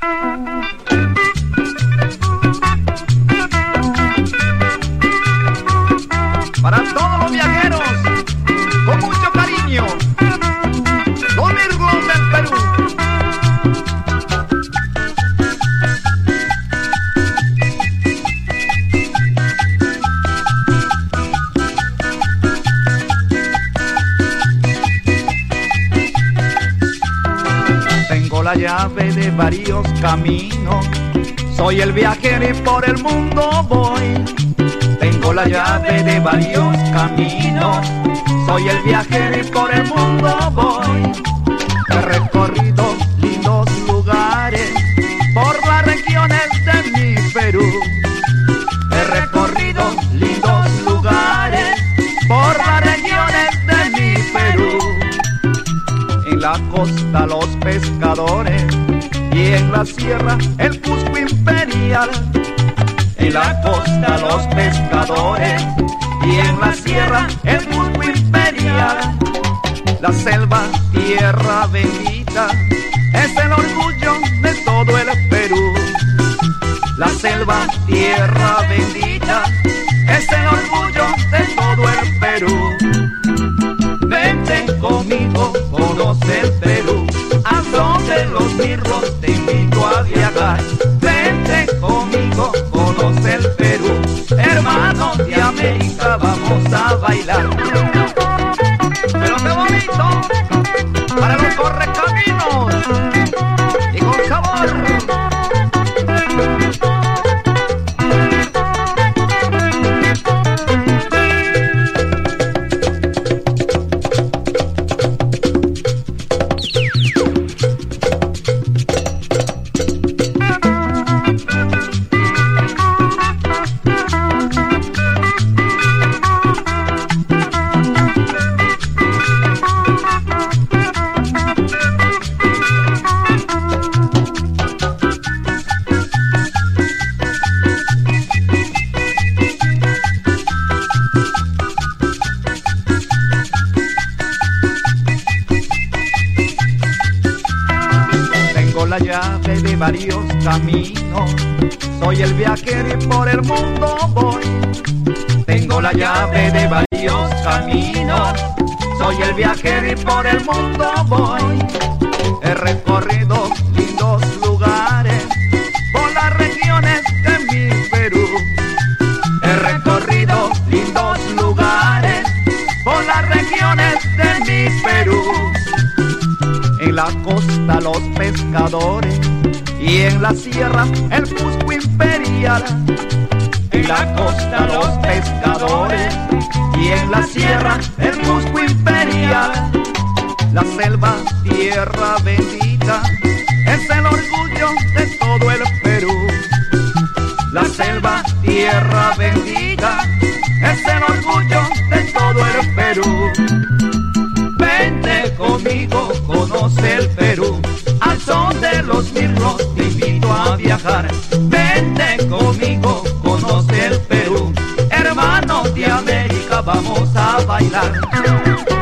Para todos los viajeros, con mucho cariño, los Mirlos del Perú. Tengo la llave de varios caminos, soy el viajero y por el mundo voy. Tengo la llave de varios caminos, soy el viajero y por el mundo voy. He recorrido lindos lugares por las regiones de mi Perú. He recorrido lindos lugares por las regiones de mi Perú. En la costa los pescadores y en la sierra el Cusco imperial. En la costa los pescadores y en la sierra el Cusco imperial. La selva, tierra bendita, es el orgullo de todo el Perú. La selva, tierra bendita, es el orgullo de todo el Perú. Vente conmigo, conoce el Perú, a donde los mirlos te invito a viajar. Vente conmigo, conoce el Perú, hermanos de América, vamos a bailar. Pero qué bonito, para los correcaminos y con sabor. La llave de varios caminos, soy el viajero y por el mundo voy. Tengo la llave de varios caminos, soy el viajero y por el mundo voy. He recorrido lindos lugares por las regiones de mi Perú. He recorrido lindos lugares por las regiones de mi Perú. En la costa los pescadores y en la sierra el Cusco imperial. En la costa los pescadores y en la sierra el Cusco imperial. La selva, tierra bendita, es el orgullo de todo el Perú. La selva, tierra bendita, es el orgullo de todo el Perú. Vente conmigo, conoce el Perú, al son de los mirlos te invito a viajar. Vente conmigo, conoce el Perú, hermanos de América, vamos a bailar.